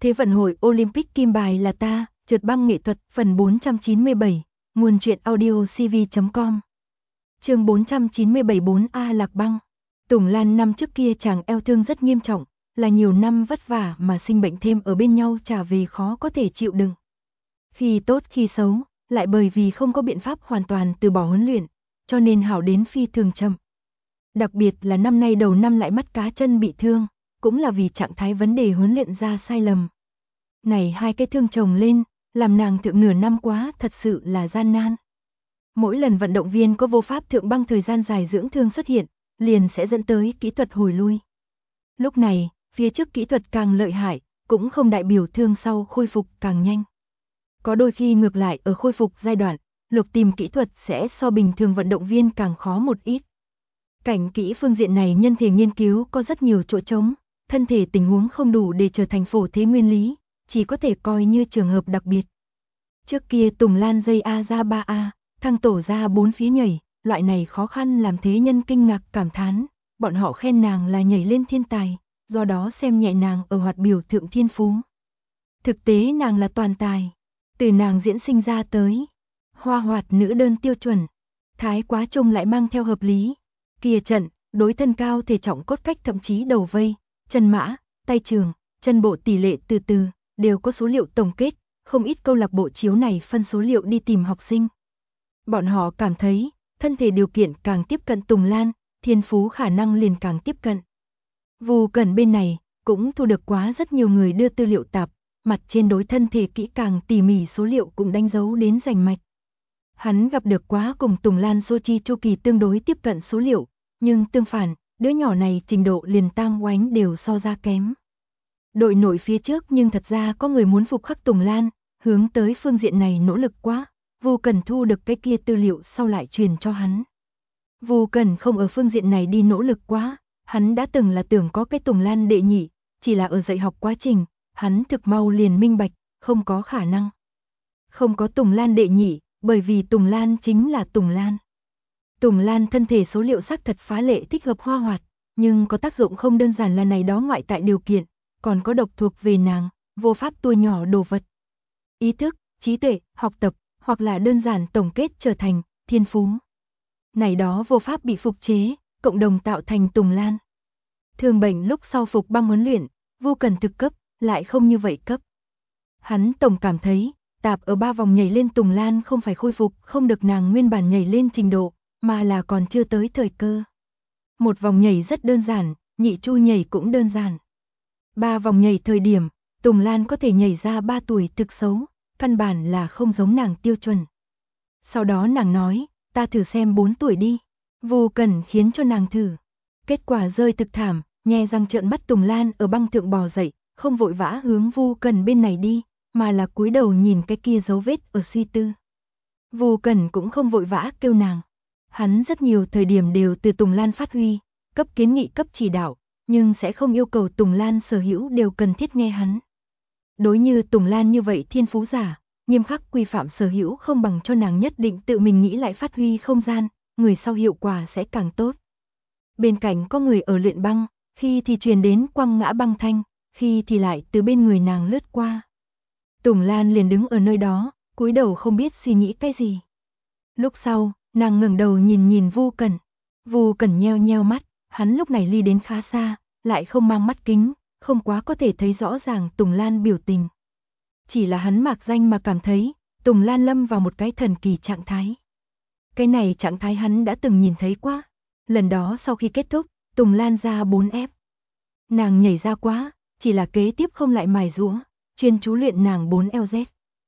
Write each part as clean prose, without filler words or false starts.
Thế vận hội Olympic kim bài là ta, trượt băng nghệ thuật phần 497, nguồn truyện audio cv.com. Chương 497 4A Lạc băng. Tùng Lan năm trước kia chàng eo thương rất nghiêm trọng, là nhiều năm vất vả mà sinh bệnh thêm ở bên nhau trả về khó có thể chịu đựng. Khi tốt khi xấu, lại bởi vì không có biện pháp hoàn toàn từ bỏ huấn luyện, cho nên hảo đến phi thường chậm. Đặc biệt là năm nay đầu năm lại mắt cá chân bị thương, cũng là vì trạng thái vấn đề huấn luyện ra sai lầm. Này hai cái thương chồng lên, làm nàng thượng nửa năm quá thật sự là gian nan. Mỗi lần vận động viên có vô pháp thượng băng thời gian dài dưỡng thương xuất hiện, liền sẽ dẫn tới kỹ thuật hồi lui. Lúc này, phía trước kỹ thuật càng lợi hại, cũng không đại biểu thương sau khôi phục càng nhanh. Có đôi khi ngược lại ở khôi phục giai đoạn, lục tìm kỹ thuật sẽ so bình thường vận động viên càng khó một ít. Cảnh kỹ phương diện này nhân thể nghiên cứu có rất nhiều chỗ trống, thân thể tình huống không đủ để trở thành phổ thế nguyên lý, chỉ có thể coi như trường hợp đặc biệt. Trước kia Tùng Lan dây A ra 3A, thăng tổ ra 4 phía nhảy, loại này khó khăn làm thế nhân kinh ngạc cảm thán, bọn họ khen nàng là nhảy lên thiên tài, do đó xem nhẹ nàng ở hoạt biểu thượng thiên phú. Thực tế nàng là toàn tài, từ nàng diễn sinh ra tới, hoa hoạt nữ đơn tiêu chuẩn, thái quá trung lại mang theo hợp lý. Kia trận, đối thân cao thể trọng cốt cách thậm chí đầu vây, chân mã, tay trường, chân bộ tỷ lệ từ từ, đều có số liệu tổng kết, không ít câu lạc bộ chiếu này phân số liệu đi tìm học sinh. Bọn họ cảm thấy, thân thể điều kiện càng tiếp cận Tùng Lan, thiên phú khả năng liền càng tiếp cận. Vu Cẩn bên này, cũng thu được quá rất nhiều người đưa tư liệu tạp, mặt trên đối thân thể kỹ càng tỉ mỉ số liệu cũng đánh dấu đến rành mạch. Hắn gặp được quá cùng Tùng Lan Sochi chu kỳ tương đối tiếp cận số liệu, nhưng tương phản, đứa nhỏ này trình độ liền tam oánh đều so ra kém. Đội nội phía trước nhưng thật ra có người muốn phục khắc Tùng Lan, hướng tới phương diện này nỗ lực quá, Vu Cẩn thu được cái kia tư liệu sau lại truyền cho hắn. Vu Cẩn không ở phương diện này đi nỗ lực quá, hắn đã từng là tưởng có cái Tùng Lan đệ nhị, chỉ là ở dạy học quá trình, hắn thực mau liền minh bạch, không có khả năng. Không có Tùng Lan đệ nhị, bởi vì Tùng Lan chính là Tùng Lan. Tùng Lan thân thể số liệu xác thật phá lệ thích hợp hoa hoạt, nhưng có tác dụng không đơn giản là này đó ngoại tại điều kiện, còn có độc thuộc về nàng, vô pháp tua nhỏ đồ vật. Ý thức, trí tuệ, học tập, hoặc là đơn giản tổng kết trở thành thiên phú. Này đó vô pháp bị phục chế, cộng đồng tạo thành Tùng Lan. Thường bệnh lúc sau phục băng huấn luyện, Vu Cẩn thực cấp, lại không như vậy cấp. Hắn tổng cảm thấy, tạp ở 3 vòng nhảy lên Tùng Lan không phải khôi phục không được nàng nguyên bản nhảy lên trình độ, mà là còn chưa tới thời cơ. Một vòng nhảy rất đơn giản, nhị chu nhảy cũng đơn giản. 3 vòng nhảy thời điểm, Tùng Lan có thể nhảy ra 3 tuổi thực xấu, căn bản là không giống nàng tiêu chuẩn. Sau đó nàng nói, ta thử xem 4 tuổi đi. Vu Cẩn khiến cho nàng thử. Kết quả rơi thực thảm, nhe răng trợn mắt Tùng Lan ở băng thượng bò dậy, không vội vã hướng Vu Cẩn bên này đi, mà là cúi đầu nhìn cái kia dấu vết ở suy tư. Vu Cẩn cũng không vội vã kêu nàng. Hắn rất nhiều thời điểm đều từ Tùng Lan phát huy, cấp kiến nghị cấp chỉ đạo, nhưng sẽ không yêu cầu Tùng Lan sở hữu đều cần thiết nghe hắn. Đối như Tùng Lan như vậy thiên phú giả, nghiêm khắc quy phạm sở hữu không bằng cho nàng nhất định tự mình nghĩ lại phát huy không gian, người sau hiệu quả sẽ càng tốt. Bên cạnh có người ở luyện băng, khi thì truyền đến quăng ngã băng thanh, khi thì lại từ bên người nàng lướt qua. Tùng Lan liền đứng ở nơi đó, cúi đầu không biết suy nghĩ cái gì. Lúc sau, nàng ngẩng đầu nhìn nhìn Vu Cẩn. Vu Cẩn nheo nheo mắt, hắn lúc này ly đến khá xa, lại không mang mắt kính, không quá có thể thấy rõ ràng Tùng Lan biểu tình. Chỉ là hắn mạc danh mà cảm thấy, Tùng Lan lâm vào một cái thần kỳ trạng thái. Cái này trạng thái hắn đã từng nhìn thấy quá. Lần đó sau khi kết thúc, Tùng Lan ra 4F. Nàng nhảy ra quá, chỉ là kế tiếp không lại mài giũa, chuyên chú luyện nàng 4LZ.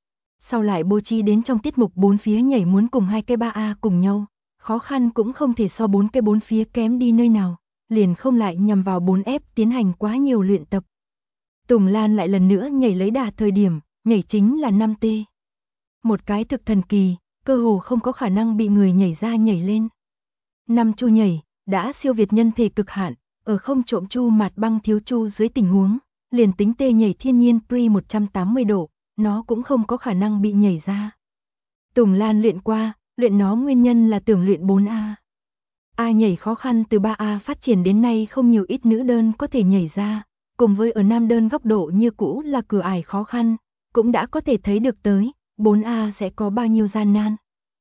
Sau lại bố trí đến trong tiết mục 4 phía nhảy muốn cùng 2 cái 3A cùng nhau, khó khăn cũng không thể so 4 cái 4 phía kém đi nơi nào, liền không lại nhằm vào 4F tiến hành quá nhiều luyện tập. Tùng Lan lại lần nữa nhảy lấy đà thời điểm, nhảy chính là 5T. Một cái thực thần kỳ, cơ hồ không có khả năng bị người nhảy ra nhảy lên. 5 chu nhảy, đã siêu việt nhân thể cực hạn, ở không trộm chu mạt băng thiếu chu dưới tình huống, liền tính tê nhảy thiên nhiên pre 180 độ, nó cũng không có khả năng bị nhảy ra. Tùng Lan luyện qua, luyện nó nguyên nhân là tưởng luyện 4A. A nhảy khó khăn từ 3A phát triển đến nay không nhiều ít nữ đơn có thể nhảy ra, cùng với ở nam đơn góc độ như cũ là cửa ải khó khăn, cũng đã có thể thấy được tới 4A sẽ có bao nhiêu gian nan.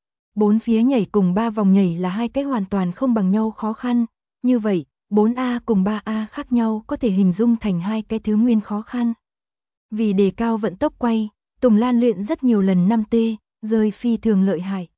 4 phía nhảy cùng 3 vòng nhảy là hai cái hoàn toàn không bằng nhau khó khăn, như vậy 4A cùng 3A khác nhau có thể hình dung thành hai cái thứ nguyên khó khăn. Vì đề cao vận tốc quay, Tùng Lan luyện rất nhiều lần 5T, rơi phi thường lợi hại.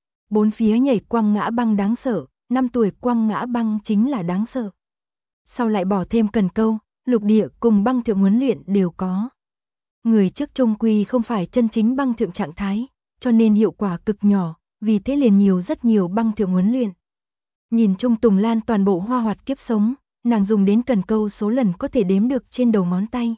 4 phía nhảy quăng ngã băng đáng sợ, 5 tuổi quăng ngã băng chính là đáng sợ. Sau lại bỏ thêm cần câu, lục địa cùng băng thượng huấn luyện đều có. Người trước trung quy không phải chân chính băng thượng trạng thái, cho nên hiệu quả cực nhỏ, vì thế liền nhiều rất nhiều băng thượng huấn luyện. Nhìn chung Tùng Lan toàn bộ hoa hoạt kiếp sống, nàng dùng đến cần câu số lần có thể đếm được trên đầu ngón tay.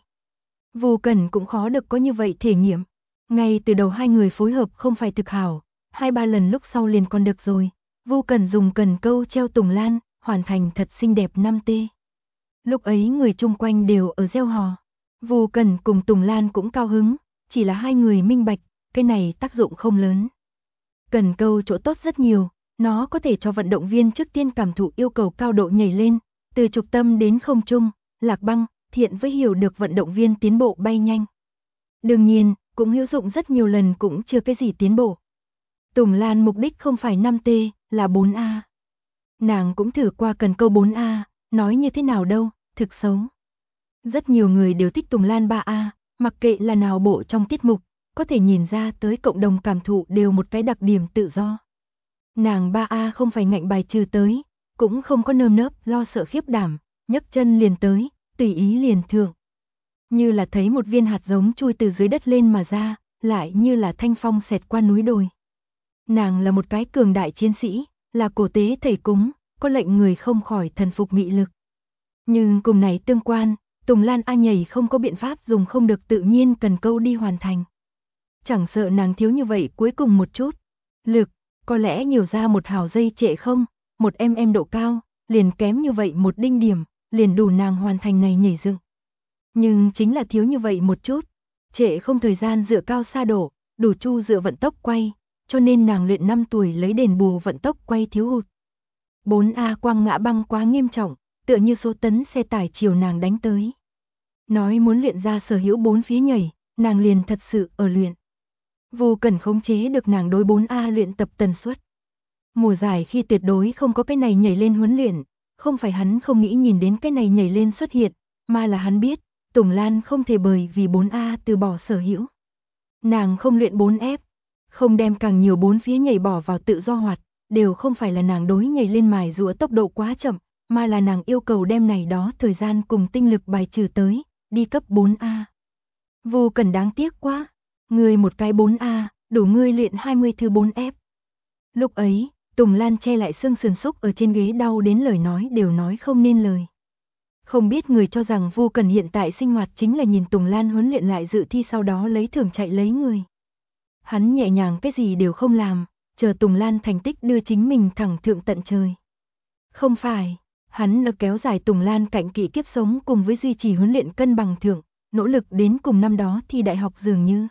Vu Cẩn cũng khó được có như vậy thể nghiệm. Ngay từ đầu hai người phối hợp không phải thực hảo, 2-3 lần lúc sau liền còn được rồi. Vu Cẩn dùng cần câu treo Tùng Lan, hoàn thành thật xinh đẹp 5T. Lúc ấy người chung quanh đều ở reo hò. Vu Cẩn cùng Tùng Lan cũng cao hứng, chỉ là hai người minh bạch, cái này tác dụng không lớn. Cần câu chỗ tốt rất nhiều, nó có thể cho vận động viên trước tiên cảm thụ yêu cầu cao độ nhảy lên, từ trục tâm đến không trung, lạc băng, thiện với hiểu được vận động viên tiến bộ bay nhanh. Đương nhiên, cũng hữu dụng rất nhiều lần cũng chưa cái gì tiến bộ. Tùng Lan mục đích không phải 5T, là 4A. Nàng cũng thử qua cần câu 4A, nói như thế nào đâu, thực xấu. Rất nhiều người đều thích Tùng Lan 3A, mặc kệ là nào bộ trong tiết mục, có thể nhìn ra tới cộng đồng cảm thụ đều một cái đặc điểm tự do. Nàng 3A không phải ngạnh bài trừ tới, cũng không có nơm nớp lo sợ khiếp đảm, nhấc chân liền tới, tùy ý liền thượng. Như là thấy một viên hạt giống chui từ dưới đất lên mà ra, lại như là thanh phong xẹt qua núi đồi. Nàng là một cái cường đại chiến sĩ, là cổ tế thầy cúng, có lệnh người không khỏi thần phục mị lực. Nhưng cùng này tương quan, Tùng Lan A nhảy không có biện pháp dùng không được tự nhiên cần câu đi hoàn thành. Chẳng sợ nàng thiếu như vậy cuối cùng một chút lực, có lẽ nhiều ra một hào dây trệ không, 1 độ cao, liền kém như vậy một đinh điểm, liền đủ nàng hoàn thành này nhảy dựng. Nhưng chính là thiếu như vậy một chút, trệ không thời gian dựa cao xa đổ, đủ chu dựa vận tốc quay, cho nên nàng luyện 5 tuổi lấy đền bù vận tốc quay thiếu hụt. 4A quăng ngã băng quá nghiêm trọng, tựa như số tấn xe tải chiều nàng đánh tới. Nói muốn luyện ra sở hữu 4 phía nhảy, nàng liền thật sự ở luyện. Vu Cẩn khống chế được nàng đối 4A luyện tập tần suất. Mùa giải khi tuyệt đối không có cái này nhảy lên huấn luyện, không phải hắn không nghĩ nhìn đến cái này nhảy lên xuất hiện, mà là hắn biết, Tùng Lan không thể bởi vì 4A từ bỏ sở hữu. Nàng không luyện 4F, không đem càng nhiều 4 phía nhảy bỏ vào tự do hoạt, đều không phải là nàng đối nhảy lên mài giũa tốc độ quá chậm, mà là nàng yêu cầu đem này đó thời gian cùng tinh lực bài trừ tới, đi cấp 4A. Vu Cẩn đáng tiếc quá, ngươi một cái 4A, đủ ngươi luyện 20 thứ 4F. Lúc ấy, Tùng Lan che lại xương sườn xúc ở trên ghế đau đến lời nói đều nói không nên lời. Không biết người cho rằng Vu Cẩn hiện tại sinh hoạt chính là nhìn Tùng Lan huấn luyện lại dự thi sau đó lấy thưởng chạy lấy người. Hắn nhẹ nhàng cái gì đều không làm, chờ Tùng Lan thành tích đưa chính mình thẳng thượng tận trời. Không phải, hắn là kéo dài Tùng Lan cạnh kỵ kiếp sống cùng với duy trì huấn luyện cân bằng thượng, nỗ lực đến cùng năm đó thi đại học dường như.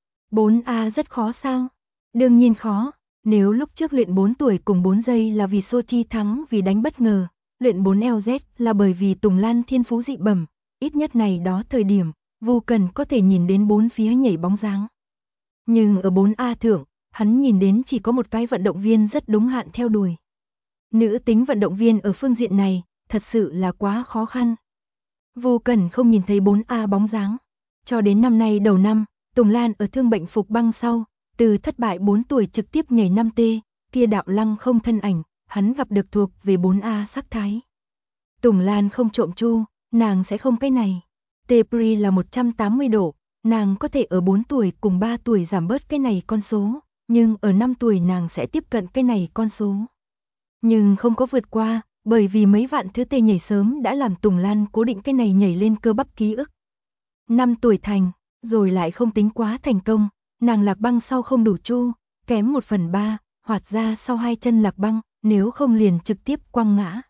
4A rất khó sao? Đương nhiên khó, nếu lúc trước luyện 4 tuổi cùng 4 giây là vì Sochi thắng vì đánh bất ngờ, luyện 4LZ là bởi vì Tùng Lan thiên phú dị bẩm, ít nhất này đó thời điểm, Vu Cẩn có thể nhìn đến 4 phía nhảy bóng dáng. Nhưng ở 4A thượng, hắn nhìn đến chỉ có một cái vận động viên rất đúng hạn theo đuổi. Nữ tính vận động viên ở phương diện này, thật sự là quá khó khăn. Vu Cẩn không nhìn thấy 4A bóng dáng. Cho đến năm nay đầu năm, Tùng Lan ở thương bệnh phục băng sau, từ thất bại 4 tuổi trực tiếp nhảy 5T, kia đạo lăng không thân ảnh, hắn gặp được thuộc về 4A sắc thái. Tùng Lan không trộm chu, nàng sẽ không cái này. Tepri là 180 độ, nàng có thể ở 4 tuổi cùng 3 tuổi giảm bớt cái này con số, nhưng ở 5 tuổi nàng sẽ tiếp cận cái này con số. Nhưng không có vượt qua, bởi vì mấy vạn thứ tê nhảy sớm đã làm Tùng Lan cố định cái này nhảy lên cơ bắp ký ức. 5 tuổi thành, rồi lại không tính quá thành công, nàng lạc băng sau không đủ chu, kém 1/3, hoạt ra sau 2 chân lạc băng, nếu không liền trực tiếp quăng ngã.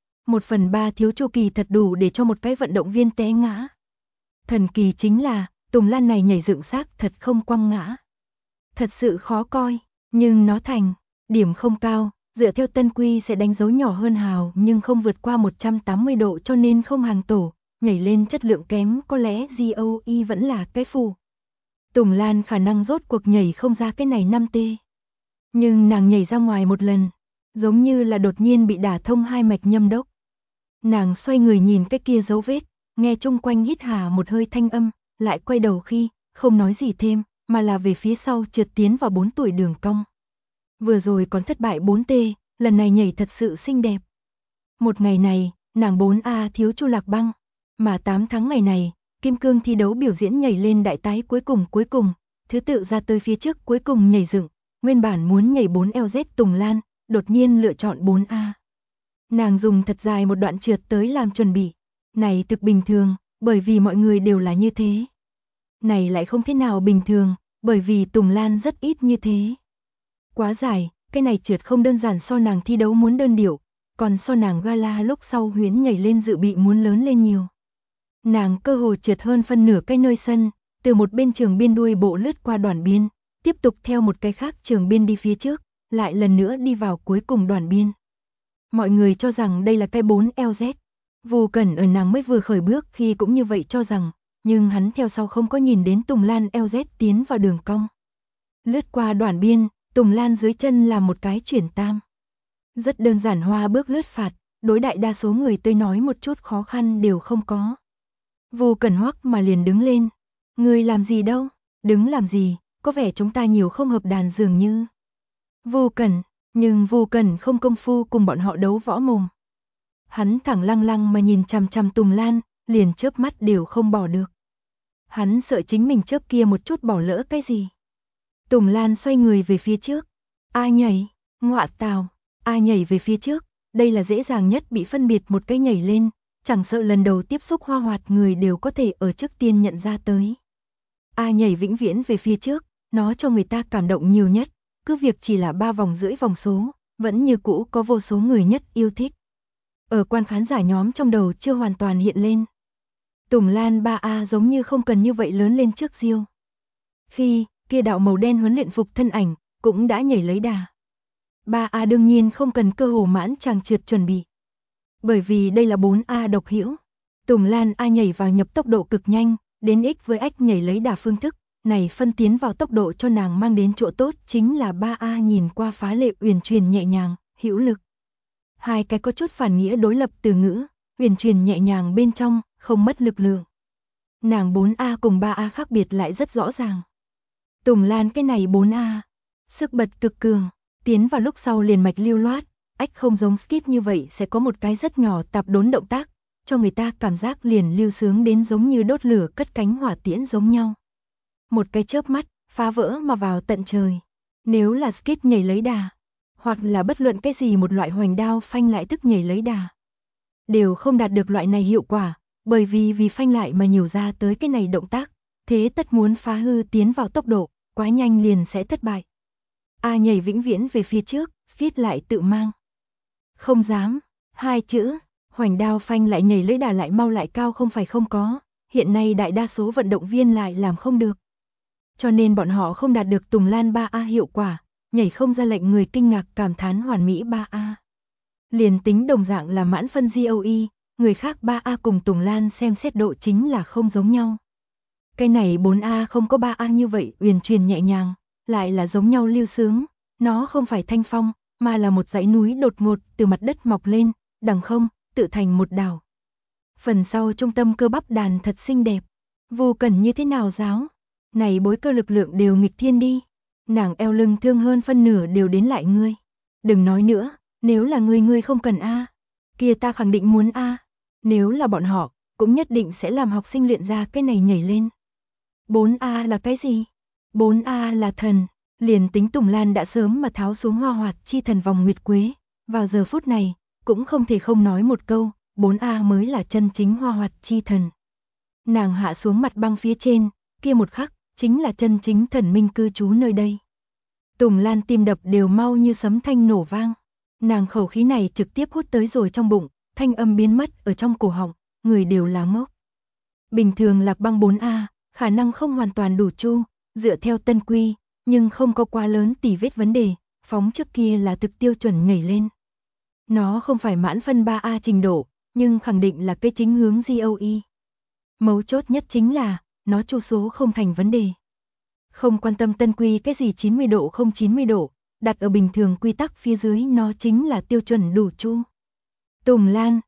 1/3 thiếu chu kỳ thật đủ để cho một cái vận động viên té ngã. Thần kỳ chính là, Tùng Lan này nhảy dựng xác thật không quăng ngã. Thật sự khó coi, nhưng nó thành, điểm không cao, dựa theo tân quy sẽ đánh dấu nhỏ hơn hào nhưng không vượt qua 180 độ cho nên không hàng tổ, nhảy lên chất lượng kém có lẽ GOE vẫn là cái phù. Tùng Lan khả năng rốt cuộc nhảy không ra cái này 5T. Nhưng nàng nhảy ra ngoài một lần, giống như là đột nhiên bị đả thông hai mạch nhâm đốc. Nàng xoay người nhìn cái kia dấu vết, nghe chung quanh hít hà một hơi thanh âm, lại quay đầu khi, không nói gì thêm, mà là về phía sau trượt tiến vào 4 tuổi đường cong. Vừa rồi còn thất bại 4T, lần này nhảy thật sự xinh đẹp. Một ngày này, nàng 4A thiếu Chu Lạc Băng, mà 8 tháng ngày này, Kim Cương thi đấu biểu diễn nhảy lên đại tái cuối cùng, thứ tự ra tới phía trước cuối cùng nhảy dựng, nguyên bản muốn nhảy 4LZ Tùng Lan, đột nhiên lựa chọn 4A. Nàng dùng thật dài một đoạn trượt tới làm chuẩn bị, này thực bình thường, bởi vì mọi người đều là như thế. Này lại không thế nào bình thường, bởi vì Tùng Lan rất ít như thế. Quá dài, cái này trượt không đơn giản so nàng thi đấu muốn đơn điệu, còn so nàng gala lúc sau huyến nhảy lên dự bị muốn lớn lên nhiều. Nàng cơ hồ trượt hơn phân nửa cái nơi sân, từ một bên trường biên đuôi bộ lướt qua đoàn biên, tiếp tục theo một cái khác trường biên đi phía trước, lại lần nữa đi vào cuối cùng đoàn biên. Mọi người cho rằng đây là cái 4LZ. Vô Cẩn ở nàng mới vừa khởi bước khi cũng như vậy cho rằng, nhưng hắn theo sau không có nhìn đến Tùng Lan LZ tiến vào đường cong. Lướt qua đoàn biên, Tùng Lan dưới chân làm một cái chuyển tam. Rất đơn giản hoa bước lướt phạt, đối đại đa số người tới nói một chút khó khăn đều không có. Vô Cẩn hoắc mà liền đứng lên. Người làm gì đâu, đứng làm gì, có vẻ chúng ta nhiều không hợp đàn dường như. Vô Cẩn, nhưng Vô Cẩn không công phu cùng bọn họ đấu võ mồm. Hắn thẳng lăng lăng mà nhìn chằm chằm Tùng Lan, liền chớp mắt đều không bỏ được. Hắn sợ chính mình chớp kia một chút bỏ lỡ cái gì. Tùng Lan xoay người về phía trước. A nhảy, ngọa tào, A nhảy về phía trước, đây là dễ dàng nhất bị phân biệt một cái nhảy lên, chẳng sợ lần đầu tiếp xúc hoa hoạt người đều có thể ở trước tiên nhận ra tới. A nhảy vĩnh viễn về phía trước, nó cho người ta cảm động nhiều nhất, cứ việc chỉ là 3 vòng rưỡi vòng số, vẫn như cũ có vô số người nhất yêu thích. Ở quan khán giả nhóm trong đầu chưa hoàn toàn hiện lên. Tùng Lan 3A giống như không cần như vậy lớn lên trước Diêu. Khi, kia đạo màu đen huấn luyện phục thân ảnh, cũng đã nhảy lấy đà. 3A đương nhiên không cần cơ hồ mãn chàng trượt chuẩn bị. Bởi vì đây là 4A độc hữu. Tùng Lan A nhảy vào nhập tốc độ cực nhanh, đến X với X nhảy lấy đà phương thức, này phân tiến vào tốc độ cho nàng mang đến chỗ tốt chính là 3A nhìn qua phá lệ uyển chuyển nhẹ nhàng, hữu lực. Hai cái có chút phản nghĩa đối lập từ ngữ, uyển chuyển nhẹ nhàng bên trong, không mất lực lượng. Nàng 4A cùng 3A khác biệt lại rất rõ ràng. Tùng Lan cái này 4A, sức bật cực cường, tiến vào lúc sau liền mạch lưu loát, ách không giống skit như vậy sẽ có một cái rất nhỏ tạp đốn động tác, cho người ta cảm giác liền lưu sướng đến giống như đốt lửa cất cánh hỏa tiễn giống nhau. Một cái chớp mắt, phá vỡ mà vào tận trời. Nếu là skit nhảy lấy đà, hoặc là bất luận cái gì một loại hoành đao phanh lại tức nhảy lấy đà, đều không đạt được loại này hiệu quả, bởi vì phanh lại mà nhiều ra tới cái này động tác, thế tất muốn phá hư tiến vào tốc độ, quá nhanh liền sẽ thất bại. A nhảy vĩnh viễn về phía trước, skit lại tự mang. Không dám, hai chữ, hoành đao phanh lại nhảy lấy đà lại mau lại cao không phải không có, hiện nay đại đa số vận động viên lại làm không được. Cho nên bọn họ không đạt được Tùng Lan 3A hiệu quả, nhảy không ra lệnh người kinh ngạc cảm thán hoàn mỹ 3A. Liền tính đồng dạng là mãn phân GOE, người khác 3A cùng Tùng Lan xem xét độ chính là không giống nhau. Cái này 4A không có 3A như vậy uyển chuyển nhẹ nhàng, lại là giống nhau lưu sướng, nó không phải thanh phong, mà là một dãy núi đột ngột từ mặt đất mọc lên, đằng không, tự thành một đảo. Phần sau trung tâm cơ bắp đàn thật xinh đẹp, Vô Cẩn như thế nào giáo, này bối cơ lực lượng đều nghịch thiên đi, nàng eo lưng thương hơn phân nửa đều đến lại ngươi. Đừng nói nữa, nếu là ngươi không cần A, kia ta khẳng định muốn A, nếu là bọn họ, cũng nhất định sẽ làm học sinh luyện ra cái này nhảy lên. 4A là cái gì? 4A là thần, liền tính Tùng Lan đã sớm mà tháo xuống hoa hoạt chi thần vòng nguyệt quế, vào giờ phút này, cũng không thể không nói một câu, 4A mới là chân chính hoa hoạt chi thần. Nàng hạ xuống mặt băng phía trên, kia một khắc, chính là chân chính thần minh cư trú nơi đây. Tùng Lan tim đập đều mau như sấm thanh nổ vang, nàng khẩu khí này trực tiếp hút tới rồi trong bụng, thanh âm biến mất ở trong cổ họng, người đều là ngốc. Bình thường lạc băng 4A, khả năng không hoàn toàn đủ chu, dựa theo tân quy, nhưng không có quá lớn tỉ vết vấn đề, phóng trước kia là thực tiêu chuẩn nhảy lên. Nó không phải mãn phân 3A trình độ, nhưng khẳng định là cái chính hướng GOE. Mấu chốt nhất chính là, nó chu số không thành vấn đề. Không quan tâm tân quy cái gì 90 độ không 90 độ, đặt ở bình thường quy tắc phía dưới nó chính là tiêu chuẩn đủ chu. Tùng Lan,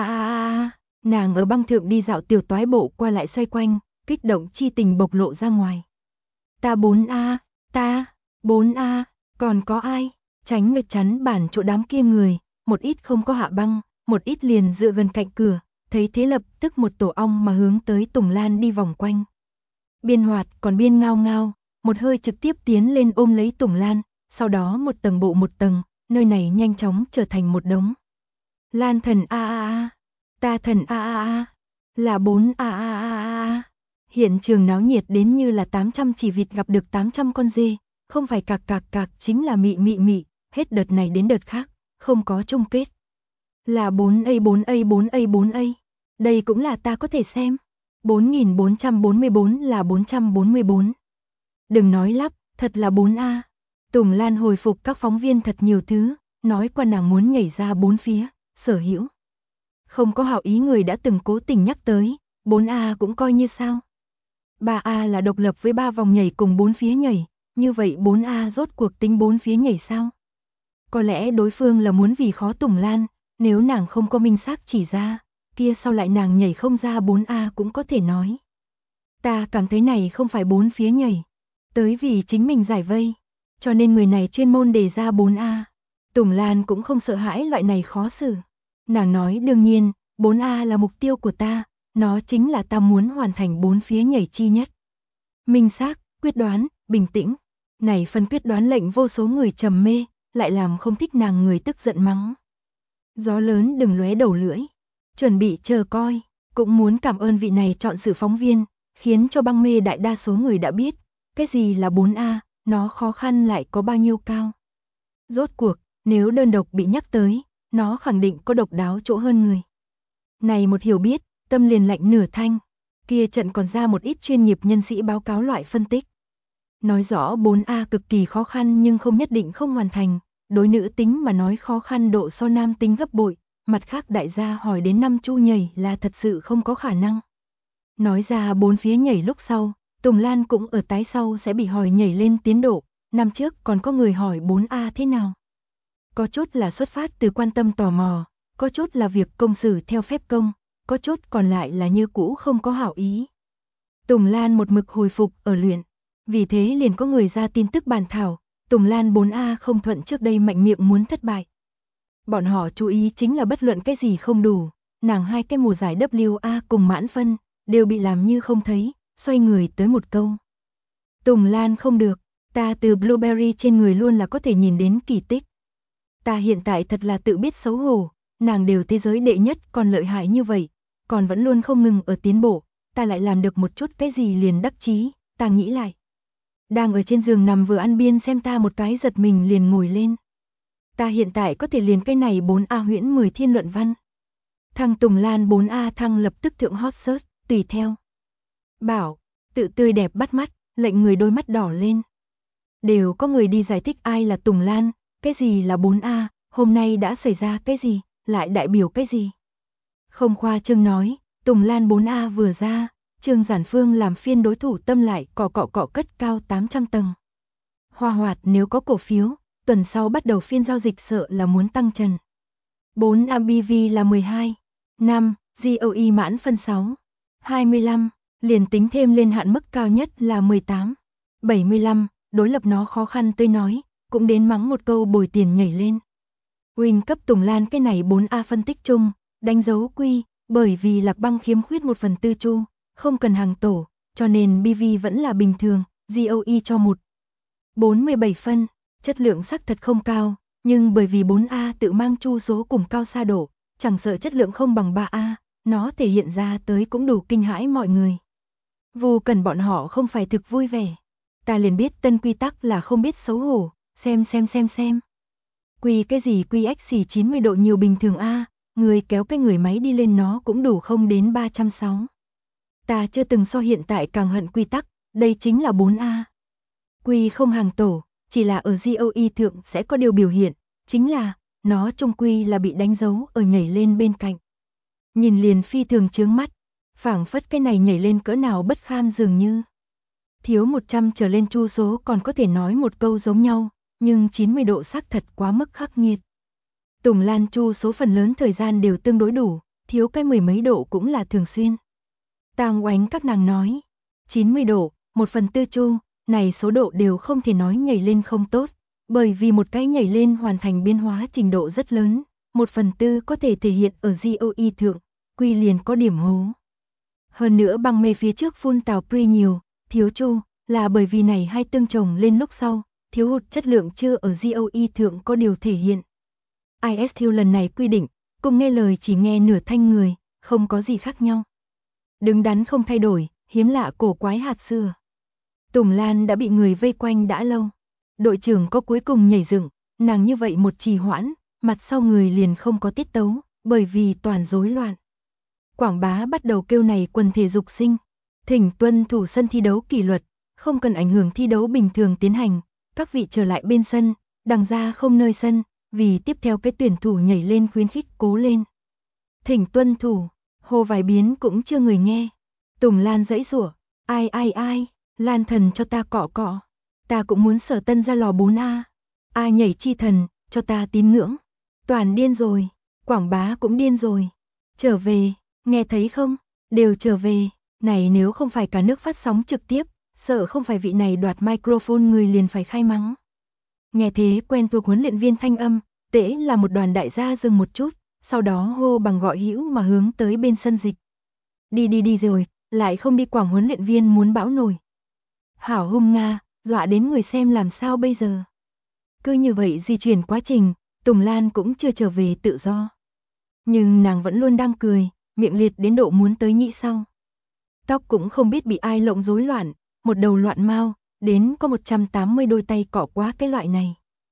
nàng ở băng thượng đi dạo tiểu toái bộ qua lại xoay quanh, kích động chi tình bộc lộ ra ngoài. Ta 4A, ta, 4A, còn có ai? Tránh người chắn bản chỗ đám kia người, một ít không có hạ băng, một ít liền dựa gần cạnh cửa, thấy thế lập tức một tổ ong mà hướng tới Tùng Lan đi vòng quanh. Biên hoạt còn biên ngao ngao, một hơi trực tiếp tiến lên ôm lấy Tùng Lan, sau đó một tầng bộ một tầng, nơi này nhanh chóng trở thành một đống. Lan thần ta thần là 4 Hiện trường náo nhiệt đến như là 800 chỉ vịt gặp được 800 con dê, không phải cạc cạc cạc chính là mị mị mị, hết đợt này đến đợt khác, không có chung kết. Là 4A. Đây cũng là ta có thể xem. 4444 là 444. Đừng nói lắp, thật là 4A. Tùng Lan hồi phục các phóng viên thật nhiều thứ, nói qua nàng muốn nhảy ra 4 phía, sở hữu. Không có hảo ý người đã từng cố tình nhắc tới, 4A cũng coi như sao. 3A là độc lập với 3 vòng nhảy cùng 4 phía nhảy, như vậy 4A rốt cuộc tính 4 phía nhảy sao? Có lẽ đối phương là muốn vì khó Tùng Lan, nếu nàng không có minh xác chỉ ra, kia sau lại nàng nhảy không ra 4A cũng có thể nói. Ta cảm thấy này không phải 4 phía nhảy, tới vì chính mình giải vây, cho nên người này chuyên môn đề ra 4A. Tùng Lan cũng không sợ hãi loại này khó xử. Nàng nói đương nhiên, 4A là mục tiêu của ta, nó chính là ta muốn hoàn thành 4 phía nhảy chi nhất. Minh xác, quyết đoán, bình tĩnh. Này phần quyết đoán lệnh vô số người trầm mê, lại làm không thích nàng người tức giận mắng. Gió lớn đừng lóe đầu lưỡi, chuẩn bị chờ coi, cũng muốn cảm ơn vị này chọn sự phóng viên, khiến cho băng mê đại đa số người đã biết, cái gì là 4A, nó khó khăn lại có bao nhiêu cao. Rốt cuộc, nếu đơn độc bị nhắc tới, nó khẳng định có độc đáo chỗ hơn người. Này một hiểu biết, tâm liền lạnh nửa thanh, kia trận còn ra một ít chuyên nghiệp nhân sĩ báo cáo loại phân tích. Nói rõ 4A cực kỳ khó khăn nhưng không nhất định không hoàn thành, đối nữ tính mà nói khó khăn độ so nam tính gấp bội, mặt khác đại gia hỏi đến 5 chu nhảy là thật sự không có khả năng. Nói ra 4 phía nhảy lúc sau, Tùng Lan cũng ở tái sau sẽ bị hỏi nhảy lên tiến độ, năm trước còn có người hỏi 4A thế nào. Có chút là xuất phát từ quan tâm tò mò, có chút là việc công xử theo phép công, có chút còn lại là như cũ không có hảo ý. Tùng Lan một mực hồi phục ở luyện, vì thế liền có người ra tin tức bàn thảo, Tùng Lan 4A không thuận trước đây mạnh miệng muốn thất bại. Bọn họ chú ý chính là bất luận cái gì không đủ, nàng hai cái mùa giải WA cùng mãn phân, đều bị làm như không thấy, xoay người tới một câu. Tùng Lan không được, ta từ Blueberry trên người luôn là có thể nhìn đến kỳ tích. Ta hiện tại thật là tự biết xấu hổ, nàng đều thế giới đệ nhất còn lợi hại như vậy, còn vẫn luôn không ngừng ở tiến bộ, ta lại làm được một chút cái gì liền đắc chí, ta nghĩ lại. Đang ở trên giường nằm vừa ăn biên xem ta một cái giật mình liền ngồi lên. Ta hiện tại có thể liền cái này 4A huyễn 10 thiên luận văn. Thằng Tùng Lan 4A thăng lập tức thượng hot search, tùy theo. Bảo, tự tươi đẹp bắt mắt, lệnh người đôi mắt đỏ lên. Đều có người đi giải thích ai là Tùng Lan, cái gì là 4A, hôm nay đã xảy ra cái gì, lại đại biểu cái gì. Không khoa trương nói, Tùng Lan 4A vừa ra, Trương Giản Phương làm phiên đối thủ tâm lại cọ cất cao 800 tầng. Hoa hoạt nếu có cổ phiếu, tuần sau bắt đầu phiên giao dịch sợ là muốn tăng trần. 4A BV là 12, 5, GOE mãn phân 6, 25, liền tính thêm lên hạn mức cao nhất là 18, 75, đối lập nó khó khăn tôi nói, cũng đến mắng một câu bồi tiền nhảy lên. Win cấp Tùng Lan cái này 4A phân tích chung, đánh dấu quy, bởi vì Lạc Băng khiếm khuyết 1/4 chu, không cần hàng tổ, cho nên BV vẫn là bình thường, GOE cho 47 phân, chất lượng sắc thật không cao, nhưng bởi vì 4A tự mang chu số cùng cao xa độ, chẳng sợ chất lượng không bằng 3A, nó thể hiện ra tới cũng đủ kinh hãi mọi người. Vô cần bọn họ không phải thực vui vẻ, ta liền biết tân quy tắc là không biết xấu hổ, xem. Quy cái gì quy x xì 90 độ nhiều bình thường A, người kéo cái người máy đi lên nó cũng đủ không đến 360. Ta chưa từng so hiện tại càng hận quy tắc, đây chính là 4A. Quy không hàng tổ, chỉ là ở GOE thượng sẽ có điều biểu hiện, chính là, nó trong quy là bị đánh dấu ở nhảy lên bên cạnh. nhìn liền phi thường chướng mắt, phảng phất cái này nhảy lên cỡ nào bất kham dường như. Thiếu 100 trở lên chu số còn có thể nói một câu giống nhau, nhưng 90 độ xác thật quá mức khắc nghiệt. Tùng Lan chu số phần lớn thời gian đều tương đối đủ, thiếu cái mười mấy độ cũng là thường xuyên. Tang Oánh các nàng nói, 90 độ, 1/4 chu, này số độ đều không thể nói nhảy lên không tốt, bởi vì một cái nhảy lên hoàn thành biến hóa trình độ rất lớn, 1/4 có thể thể hiện ở GOE thượng, quy liền có điểm hố. Hơn nữa băng mê phía trước phun tào pre nhiều, thiếu chu, là bởi vì này hai tương chồng lên lúc sau, thiếu hụt chất lượng chưa ở GOE thượng có điều thể hiện. ISTU lần này quy định, cùng nghe lời chỉ nghe nửa thanh người, không có gì khác nhau. Đứng đắn không thay đổi, hiếm lạ cổ quái hạt xưa. Tùng Lan đã bị người vây quanh đã lâu. Đội trưởng có cuối cùng nhảy dựng, nàng như vậy một trì hoãn, mặt sau người liền không có tiết tấu, bởi vì toàn rối loạn. Quảng bá bắt đầu kêu này quần thể dục sinh, thỉnh tuân thủ sân thi đấu kỷ luật, không cần ảnh hưởng thi đấu bình thường tiến hành, các vị trở lại bên sân, đằng ra không nơi sân, vì tiếp theo cái tuyển thủ nhảy lên khuyến khích cố lên. Thỉnh tuân thủ, hô vài biến cũng chưa người nghe. Tùng Lan giãy giụa, ai, Lan thần cho ta cọ cọ, ta cũng muốn sở tân ra lò 4A. A nhảy chi thần, cho ta tín ngưỡng. Toàn điên rồi, quảng bá cũng điên rồi. Trở về, nghe thấy không, đều trở về, này nếu không phải cả nước phát sóng trực tiếp, sợ không phải vị này đoạt microphone người liền phải khai mắng. Nghe thế quen thuộc huấn luyện viên thanh âm, tễ là một đoàn đại gia dừng một chút, sau đó hô bằng gọi hữu mà hướng tới bên sân dịch. Đi rồi, lại không đi quảng huấn luyện viên muốn bão nổi. Hảo hung Nga, dọa đến người xem làm sao bây giờ. Cứ như vậy di chuyển quá trình, Tùng Lan cũng chưa trở về tự do. Nhưng nàng vẫn luôn đang cười, miệng liệt đến độ muốn tới nhĩ sau. Tóc cũng không biết bị ai lộng rối loạn, một đầu loạn mau, đến có 180 đôi tay cọ quá cái loại này.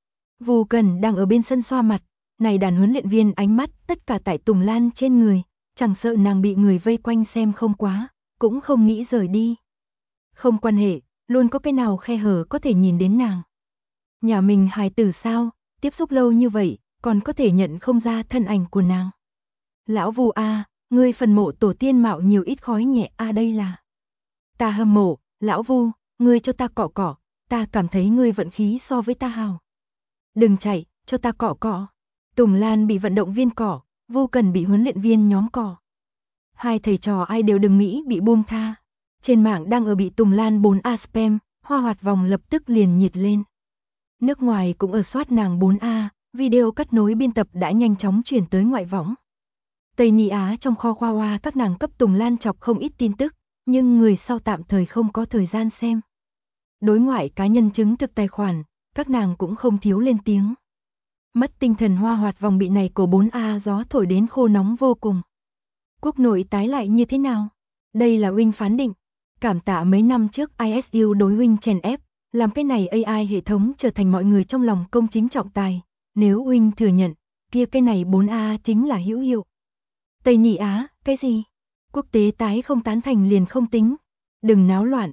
Vu Cần đang ở bên sân xoa mặt, này đàn huấn luyện viên ánh mắt tất cả tại Tùng Lan trên người, chẳng sợ nàng bị người vây quanh xem không quá, cũng không nghĩ rời đi. Không quan hệ, luôn có cái nào khe hở có thể nhìn đến nàng. Nhà mình hài tử sao, tiếp xúc lâu như vậy, còn có thể nhận không ra thân ảnh của nàng. Lão Vu a, ngươi phần mộ tổ tiên mạo nhiều ít khói nhẹ a đây là. Ta hâm mộ, lão Vu, ngươi cho ta cọ cọ, ta cảm thấy ngươi vận khí so với ta hào. Đừng chạy, cho ta cọ cọ. Tùng Lan bị vận động viên cọ, Vu Cần bị huấn luyện viên nhóm cọ. Hai thầy trò ai đều đừng nghĩ bị buông tha. Trên mạng đang ở bị Tùng Lan 4A spam, Hoa Hoạt Vòng lập tức liền nhiệt lên. Nước ngoài cũng ở soát nàng 4A, video cắt nối biên tập đã nhanh chóng chuyển tới ngoại võng. Tây Ni Á trong kho khoa hoa các nàng cấp Tùng Lan chọc không ít tin tức, nhưng người sau tạm thời không có thời gian xem. Đối ngoại cá nhân chứng thực tài khoản, các nàng cũng không thiếu lên tiếng. Mất tinh thần Hoa Hoạt Vòng bị này cổ 4A gió thổi đến khô nóng vô cùng. Quốc nội tái lại như thế nào? Đây là Wing phán định. Cảm tạ mấy năm trước ISU đối Wing chèn ép, làm cái này AI hệ thống trở thành mọi người trong lòng công chính trọng tài. Nếu Wing thừa nhận, kia cái này 4A chính là hữu hiệu. Tây Ni Á, cái gì? Quốc tế tái không tán thành liền không tính. Đừng náo loạn,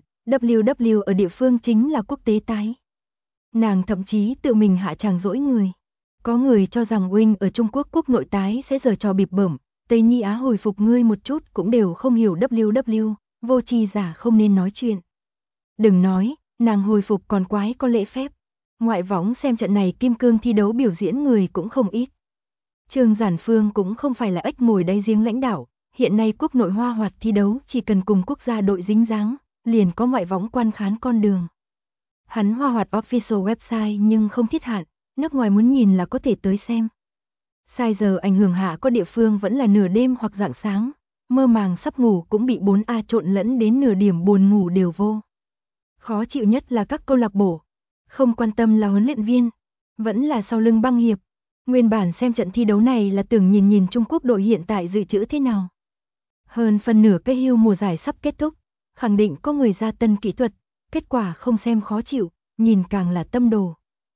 WW ở địa phương chính là quốc tế tái. Nàng thậm chí tự mình hạ tràng dỗi người. Có người cho rằng Wing ở Trung Quốc quốc nội tái sẽ giở trò bịp bợm, Tây Ni Á hồi phục ngươi một chút cũng đều không hiểu WW, vô tri giả không nên nói chuyện. Đừng nói, nàng hồi phục còn quái có lễ phép. Ngoại võng xem trận này kim cương thi đấu biểu diễn người cũng không ít. Trương Giản Phương cũng không phải là ếch ngồi đáy giếng lãnh đạo, hiện nay quốc nội Hoa Hoạt thi đấu chỉ cần cùng quốc gia đội dính dáng, liền có ngoại võng quan khán con đường. Hắn Hoa Hoạt official website nhưng không thiết hạn, nước ngoài muốn nhìn là có thể tới xem. Sai giờ ảnh hưởng hạ có địa phương vẫn là nửa đêm hoặc rạng sáng, mơ màng sắp ngủ cũng bị 4A trộn lẫn đến nửa điểm buồn ngủ đều vô. Khó chịu nhất là các câu lạc bộ, không quan tâm là huấn luyện viên, vẫn là sau lưng băng hiệp. Nguyên bản xem trận thi đấu này là tưởng nhìn Trung Quốc đội hiện tại dự trữ thế nào. Hơn phần nửa cái hưu mùa giải sắp kết thúc, khẳng định có người ra tân kỹ thuật, kết quả không xem khó chịu, nhìn càng là tâm đồ.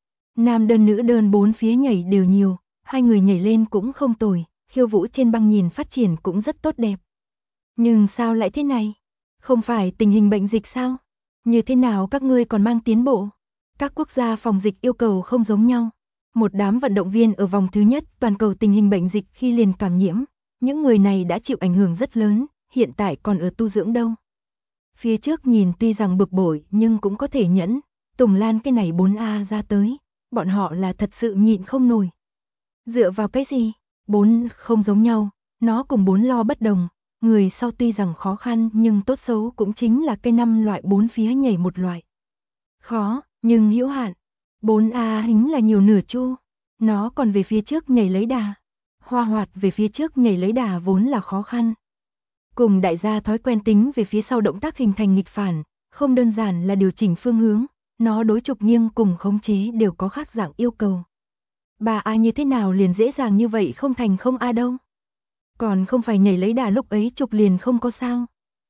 Nam đơn nữ đơn bốn phía nhảy đều nhiều, hai người nhảy lên cũng không tồi, khiêu vũ trên băng nhìn phát triển cũng rất tốt đẹp. Nhưng sao lại thế này? Không phải tình hình bệnh dịch sao? Như thế nào các ngươi còn mang tiến bộ? Các quốc gia phòng dịch yêu cầu không giống nhau. Một đám vận động viên ở vòng thứ nhất toàn cầu tình hình bệnh dịch khi liền cảm nhiễm, Những người này đã chịu ảnh hưởng rất lớn, hiện tại còn ở tu dưỡng đâu. Phía trước nhìn tuy rằng bực bội nhưng cũng có thể nhẫn, Tùng Lan cái này 4A ra tới, bọn họ là thật sự nhịn không nổi. Dựa vào cái gì? 4 không giống nhau, nó cùng 4 lo bất đồng, người sau tuy rằng khó khăn nhưng tốt xấu cũng chính là cái 5 loại 4 phía nhảy một loại. Khó, nhưng hữu hạn. 4A hình là nhiều nửa chu, nó còn về phía trước nhảy lấy đà. Hoa hoạt về phía trước nhảy lấy đà vốn là khó khăn. Cùng đại gia thói quen tính về phía sau động tác hình thành nghịch phản, không đơn giản là điều chỉnh phương hướng, nó đối trục nghiêng cùng khống chế đều có khác dạng yêu cầu. 3A như thế nào liền dễ dàng như vậy không thành không A đâu. Còn không phải nhảy lấy đà lúc ấy trục liền không có sao.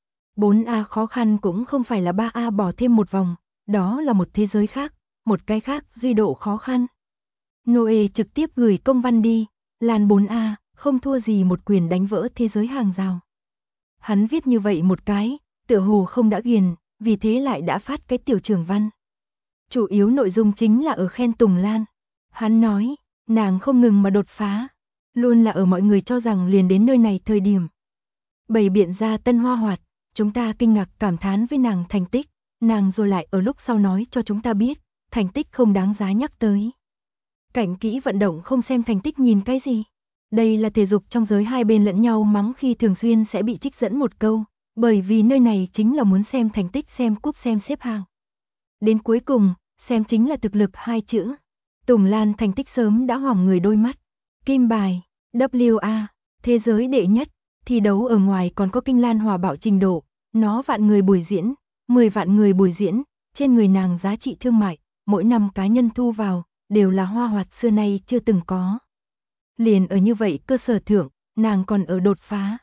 4A khó khăn cũng không phải là 3A bỏ thêm một vòng, đó là một thế giới khác, một cái khác duy độ khó khăn. Noe trực tiếp gửi công văn đi, Lan 4A, không thua gì một quyền đánh vỡ thế giới hàng rào. Hắn viết như vậy một cái, tựa hồ không đã ghiền, vì thế lại đã phát cái tiểu trường văn. Chủ yếu nội dung chính là ở khen Tùng Lan. Hắn nói, nàng không ngừng mà đột phá, luôn là ở mọi người cho rằng liền đến nơi này thời điểm. Bày biện ra tân hoa hoạt, chúng ta kinh ngạc cảm thán với nàng thành tích, nàng rồi lại ở lúc sau nói cho chúng ta biết, thành tích không đáng giá nhắc tới. Cảnh kỹ vận động không xem thành tích nhìn cái gì. Đây là thể dục trong giới hai bên lẫn nhau mắng khi thường xuyên sẽ bị trích dẫn một câu, bởi vì nơi này chính là muốn xem thành tích xem cúp xem xếp hạng. Đến cuối cùng, xem chính là thực lực hai chữ. Tùng Lan thành tích sớm đã hoảng người đôi mắt. Kim bài, WA, thế giới đệ nhất, thi đấu ở ngoài còn có kinh lan hòa bạo trình độ, nó vạn người buổi diễn, 10 vạn người buổi diễn, trên người nàng giá trị thương mại, mỗi năm cá nhân thu vào, đều là hoa hoạt xưa nay chưa từng có. Liền ở như vậy cơ sở thượng, nàng còn ở đột phá.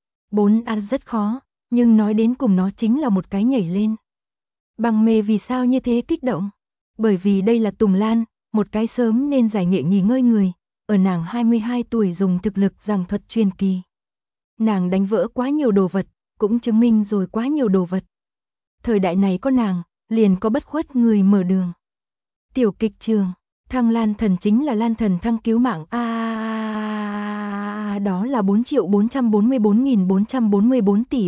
4A rất khó, nhưng nói đến cùng nó chính là một cái nhảy lên. Bằng mê vì sao như thế kích động? Bởi vì đây là Tùng Lan, một cái sớm nên giải nghệ nghỉ ngơi người, ở nàng 22 tuổi dùng thực lực giảng thuật truyền kỳ. Nàng đánh vỡ quá nhiều đồ vật, cũng chứng minh rồi quá nhiều đồ vật. Thời đại này có nàng, liền có bất khuất người mở đường. Tiểu kịch trường, Thăng Lan thần chính là Lan thần thăng cứu mạng đó là 4.444.444 tỷ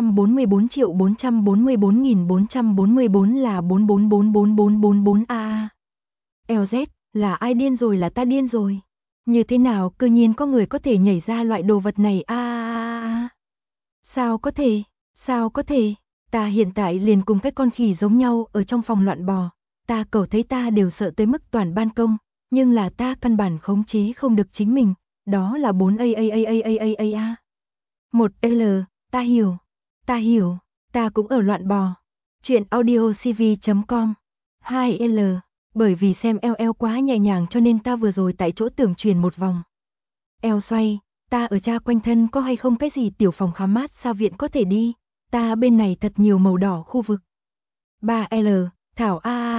444.444.444 là 4444444 LZ, là ai điên rồi là ta điên rồi. Như thế nào cơ nhiên có người có thể nhảy ra loại đồ vật này Sao có thể, sao có thể, ta hiện tại liền cùng cái con khỉ giống nhau ở trong phòng loạn bò. Ta cầu thấy ta đều sợ tới mức toàn ban công, nhưng là ta căn bản khống chế không được chính mình, đó là 4A. 1L, ta hiểu, ta cũng ở loạn bò. Chuyện audiocv.com. 2L, bởi vì xem eo quá nhẹ nhàng cho nên ta vừa rồi tại chỗ tưởng truyền một vòng. Eo xoay, ta ở cha quanh thân có hay không cái gì tiểu phòng khám mát sao viện có thể đi, ta bên này thật nhiều màu đỏ khu vực. 3L, Thảo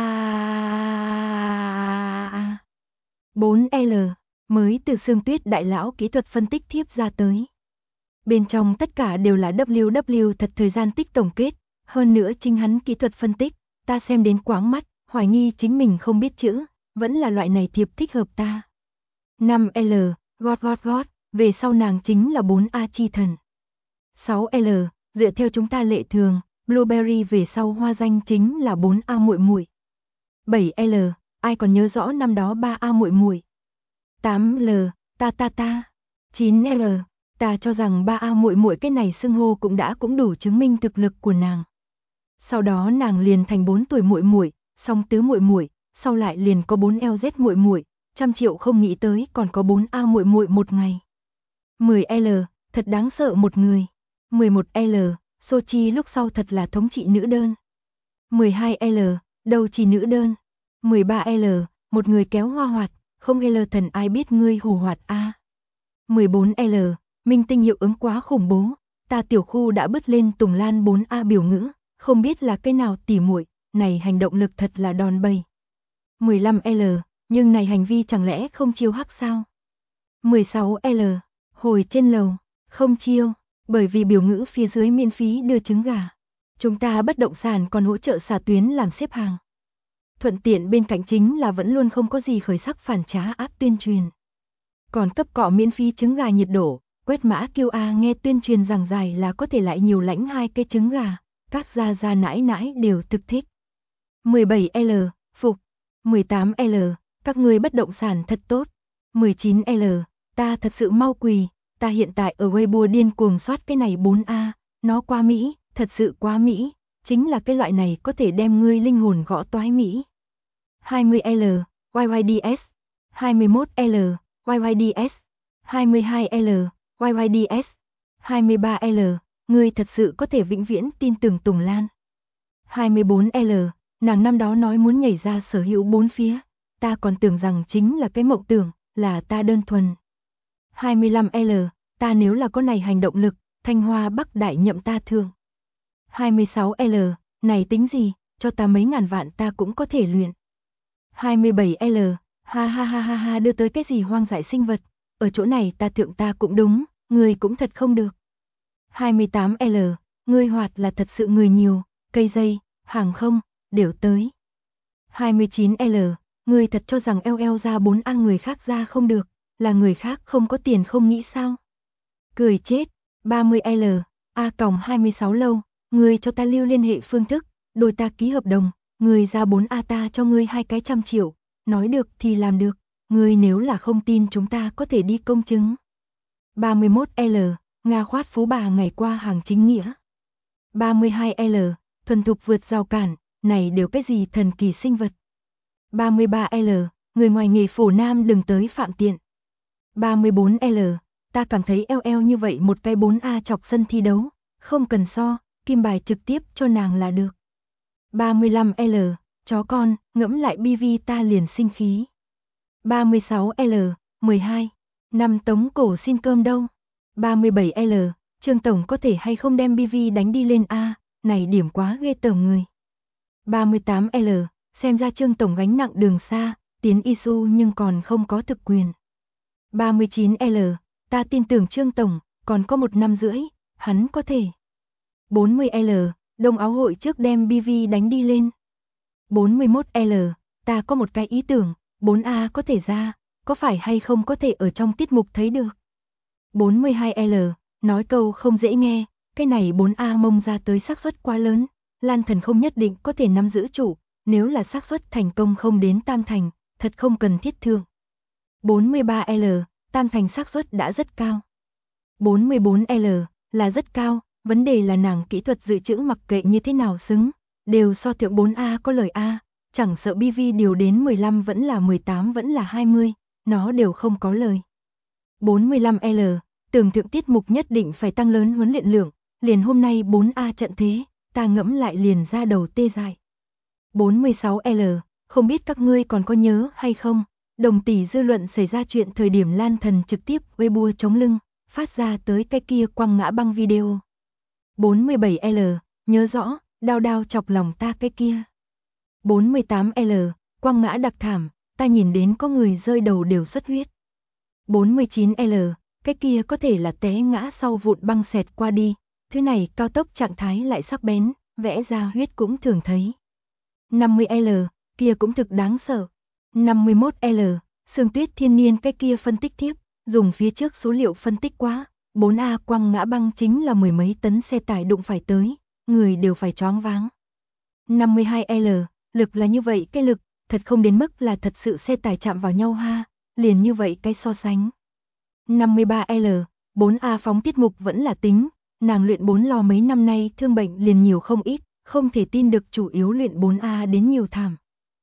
4L, mới từ Sương Tuyết đại lão kỹ thuật phân tích thiếp ra tới. Bên trong tất cả đều là WW thật thời gian tích tổng kết, hơn nữa chính hắn kỹ thuật phân tích, ta xem đến quáng mắt, hoài nghi chính mình không biết chữ, vẫn là loại này thiệp thích hợp ta. 5L, gót, về sau nàng chính là 4A chi thần. 6L, dựa theo chúng ta lệ thường, Blueberry về sau hoa danh chính là 4A muội muội. 7L, ai còn nhớ rõ năm đó 3A muội muội. 8L, ta. 9L, ta cho rằng 3A muội muội cái này xưng hô cũng đủ chứng minh thực lực của nàng. Sau đó nàng liền thành 4 tuổi muội muội, song tứ muội muội, sau lại liền có 4LZ muội muội, trăm triệu không nghĩ tới còn có 4A muội muội một ngày. 10L, thật đáng sợ một người. 11L, Sochi lúc sau thật là thống trị nữ đơn. 12L, đầu chỉ nữ đơn. 13L, một người kéo hoa hoạt, không L thần ai biết ngươi hồ hoạt a. 14L, minh tinh hiệu ứng quá khủng bố, ta tiểu khu đã bứt lên Tùng Lan 4A biểu ngữ, không biết là cái nào tỉ muội, này hành động lực thật là đòn bẩy. 15L, nhưng này hành vi chẳng lẽ không chiêu hắc sao? 16L, hồi trên lầu, không chiêu, bởi vì biểu ngữ phía dưới miễn phí đưa trứng gà. Chúng ta bất động sản còn hỗ trợ xả tuyến làm xếp hàng. Thuận tiện bên cạnh chính là vẫn luôn không có gì khởi sắc phản trá áp tuyên truyền. Còn cấp cọ miễn phí trứng gà nhiệt độ, Quét mã QR nghe tuyên truyền giảng giải là có thể lại nhiều lãnh 2 cái trứng gà, các gia gia nãi nãi đều thực thích. 17L, phục. 18L, các ngươi bất động sản thật tốt. 19L, ta thật sự mau quỳ, ta hiện tại ở Weibo điên cuồng soát cái này 4A, nó quá Mỹ, thật sự quá Mỹ, chính là cái loại này có thể đem ngươi linh hồn gõ toái Mỹ. 20L, YYDS. 21L, YYDS. 22L, YYDS. 23L, ngươi thật sự có thể vĩnh viễn tin tưởng Tùng Lan. 24L, nàng năm đó nói muốn nhảy ra sở hữu 4 phía, ta còn tưởng rằng chính là cái mộng tưởng, là ta đơn thuần. 25L, ta nếu là có này hành động lực, Thanh Hoa Bắc đại nhậm ta thường. 26L, này tính gì, cho ta mấy ngàn vạn ta cũng có thể luyện. 27L, ha ha ha ha ha, đưa tới cái gì hoang dại sinh vật, ở chỗ này ta thượng ta cũng đúng, người cũng thật không được. 28L, ngươi hoạt là thật sự người nhiều, cây dây, hàng không, đều tới. 29L, ngươi thật cho rằng eo ra 4A người khác ra không được, là người khác không có tiền không nghĩ sao? Cười chết. 30L, A-26 lâu, ngươi cho ta lưu liên hệ phương thức, đôi ta ký hợp đồng, ngươi ra 4A ta cho ngươi 2 cái 100 triệu, nói được thì làm được, ngươi nếu là không tin chúng ta có thể đi công chứng. 31L, Nga khoát phú bà ngày qua hàng chính nghĩa. 32L, thuần thục vượt rào cản, này đều cái gì thần kỳ sinh vật. 33L, người ngoài nghề phổ nam đừng tới phạm tiện. 34L, ta cảm thấy eo như vậy một cái 4A chọc sân thi đấu, không cần so, kim bài trực tiếp cho nàng là được. 35L, chó con, ngẫm lại BV ta liền sinh khí. 36L, 12, năm Tống Cổ xin cơm đâu. 37L, Trương Tổng có thể hay không đem BV đánh đi lên A, này điểm quá ghê tởm người. 38L, xem ra Trương Tổng gánh nặng đường xa, tiến ISU nhưng còn không có thực quyền. 39L, ta tin tưởng Trương Tổng, còn có 1 năm rưỡi, hắn có thể. 40L, Đông Áo hội trước đem BV đánh đi lên. 41L, ta có một cái ý tưởng, 4A có thể ra, có phải hay không có thể ở trong tiết mục thấy được. 42L, nói câu không dễ nghe, cái này 4A mông ra tới xác suất quá lớn, Lan Thần không nhất định có thể nắm giữ chủ, nếu là xác suất thành công không đến tam thành, thật không cần thiết thương. 43L, tam thành xác suất đã rất cao. 44L, là rất cao, vấn đề là nàng kỹ thuật dự trữ mặc kệ như thế nào xứng, đều so thượng 4A có lời A, chẳng sợ BV điều đến 15 vẫn là 18 vẫn là 20, nó đều không có lời. 45L, tưởng thượng tiết mục nhất định phải tăng lớn huấn luyện lượng, liền hôm nay 4A trận thế, ta ngẫm lại liền ra đầu tê dại. 46L, không biết các ngươi còn có nhớ hay không, đồng tỷ dư luận xảy ra chuyện thời điểm Lan Thần trực tiếp Weibo chống lưng, phát ra tới cái kia quăng ngã băng video. 47L, nhớ rõ, đau đau chọc lòng ta cái kia. 48L, quăng ngã đặc thảm, ta nhìn đến có người rơi đầu đều xuất huyết. 49L, cái kia có thể là té ngã sau vụn băng xẹt qua đi, thứ này cao tốc trạng thái lại sắc bén, vẽ ra huyết cũng thường thấy. 50L, kia cũng thực đáng sợ. 51L, Sương Tuyết Thiên Niên cái kia phân tích tiếp, dùng phía trước số liệu phân tích quá, 4A quăng ngã băng chính là 10 mấy tấn xe tải đụng phải tới, người đều phải choáng váng. 52L, lực là như vậy cái lực, thật không đến mức là thật sự xe tải chạm vào nhau ha, liền như vậy cái so sánh. 53L, 4A phóng tiết mục vẫn là tính, nàng luyện 4 lò mấy năm nay thương bệnh liền nhiều không ít, không thể tin được chủ yếu luyện 4A đến nhiều thảm.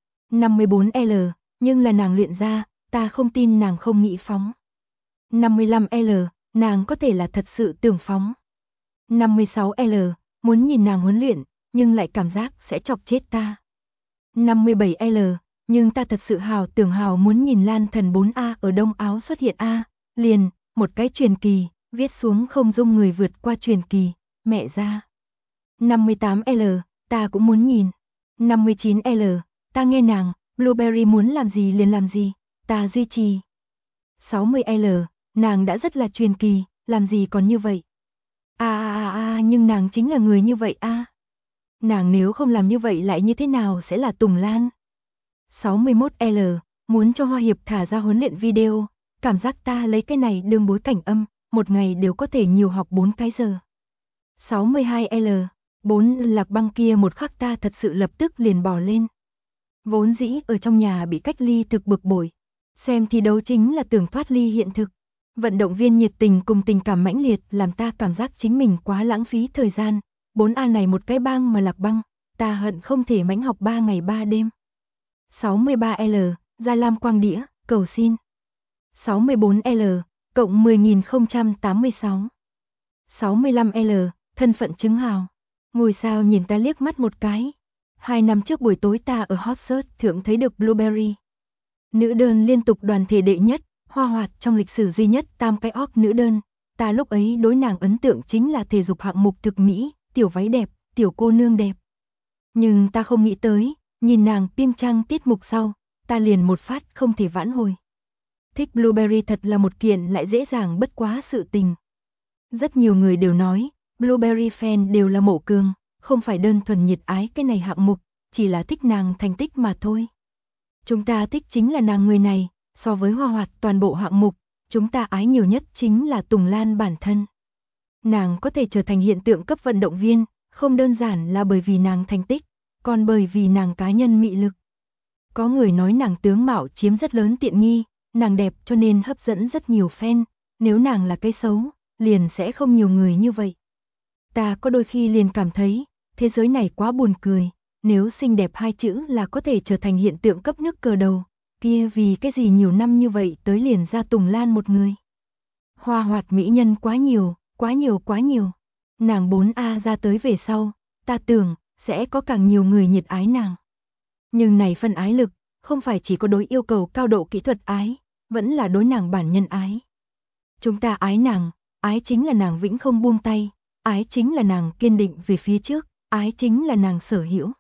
54L, nhưng là nàng luyện ra, ta không tin nàng không nghĩ phóng. 55L, nàng có thể là thật sự tưởng phóng. 56L, muốn nhìn nàng huấn luyện, nhưng lại cảm giác sẽ chọc chết ta. 57L, nhưng ta thật sự hào muốn nhìn Lan Thần 4A ở Đông Áo xuất hiện A, liền, một cái truyền kỳ, viết xuống không dung người vượt qua truyền kỳ, mẹ ra. 58L, ta cũng muốn nhìn. 59L, ta nghe nàng, Blueberry muốn làm gì liền làm gì, ta duy trì. 60L, nàng đã rất là truyền kỳ, làm gì còn như vậy. Nhưng nàng chính là người như vậy a. Nàng nếu không làm như vậy lại như thế nào sẽ là Tùng Lan. 61L, muốn cho Hoa Hiệp thả ra huấn luyện video, cảm giác ta lấy cái này đương bối cảnh âm, một ngày đều có thể nhiều học 4 cái giờ. 62L, 4 Lạc Băng kia một khắc ta thật sự lập tức liền bò lên. Vốn dĩ ở trong nhà bị cách ly thực bực bội, xem thi đấu chính là tưởng thoát ly hiện thực. Vận động viên nhiệt tình cùng tình cảm mãnh liệt làm ta cảm giác chính mình quá lãng phí thời gian. 4A này một cái bang mà Lạc Băng, ta hận không thể mãnh học 3 ngày 3 đêm. 63L, Gia Lam Quang Đĩa, cầu xin. 64L, cộng 10.086. 65L, thân phận chứng hào. Ngôi sao nhìn ta liếc mắt một cái. 2 năm trước buổi tối ta ở Hot Search thượng thấy được Blueberry. Nữ đơn liên tục đoàn thể đệ nhất, hoa hoạt trong lịch sử duy nhất tam cái org nữ đơn. Ta lúc ấy đối nàng ấn tượng chính là thể dục hạng mục thực mỹ, tiểu váy đẹp, tiểu cô nương đẹp. Nhưng ta không nghĩ tới, nhìn nàng Pim Trang tiết mục sau, ta liền một phát không thể vãn hồi. Thích Blueberry thật là một kiện lại dễ dàng bất quá sự tình. Rất nhiều người đều nói, Blueberry fan đều là mộ cường, không phải đơn thuần nhiệt ái cái này hạng mục, chỉ là thích nàng thành tích mà thôi. Chúng ta thích chính là nàng người này, so với hoa hoạt toàn bộ hạng mục, chúng ta ái nhiều nhất chính là Tùng Lan bản thân. Nàng có thể trở thành hiện tượng cấp vận động viên, không đơn giản là bởi vì nàng thành tích, còn bởi vì nàng cá nhân mị lực. Có người nói nàng tướng mạo chiếm rất lớn tiện nghi, nàng đẹp cho nên hấp dẫn rất nhiều fan, nếu nàng là cái xấu, liền sẽ không nhiều người như vậy. Ta có đôi khi liền cảm thấy, thế giới này quá buồn cười, nếu xinh đẹp 2 chữ là có thể trở thành hiện tượng cấp nước cờ đầu, kia vì cái gì nhiều năm như vậy tới liền ra Tùng Lan một người. Hoa hoạt mỹ nhân quá nhiều, quá nhiều quá nhiều. Nàng 4A ra tới về sau, ta tưởng, sẽ có càng nhiều người nhiệt ái nàng. Nhưng này phân ái lực, không phải chỉ có đối yêu cầu cao độ kỹ thuật ái, vẫn là đối nàng bản nhân ái. Chúng ta ái nàng, ái chính là nàng vĩnh không buông tay, ái chính là nàng kiên định về phía trước, ái chính là nàng sở hữu.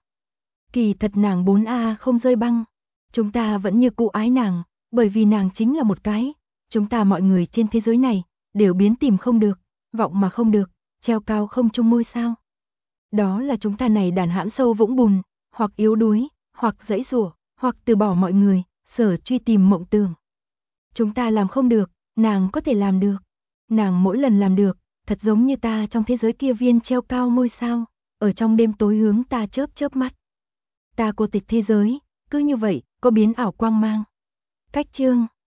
Kỳ thật nàng 4A không rơi băng, chúng ta vẫn như cũ ái nàng, bởi vì nàng chính là một cái, chúng ta mọi người trên thế giới này, đều biến tìm không được, vọng mà không được, treo cao không trung ngôi sao. Đó là chúng ta này đàn hãm sâu vũng bùn, hoặc yếu đuối, hoặc giãy giụa, hoặc từ bỏ mọi người, sở truy tìm mộng tưởng. Chúng ta làm không được, nàng có thể làm được. Nàng mỗi lần làm được, thật giống như ta trong thế giới kia viên treo cao ngôi sao, ở trong đêm tối hướng ta chớp chớp mắt. Ta cô tịch thế giới, cứ như vậy, có biến ảo quang mang. Cách chương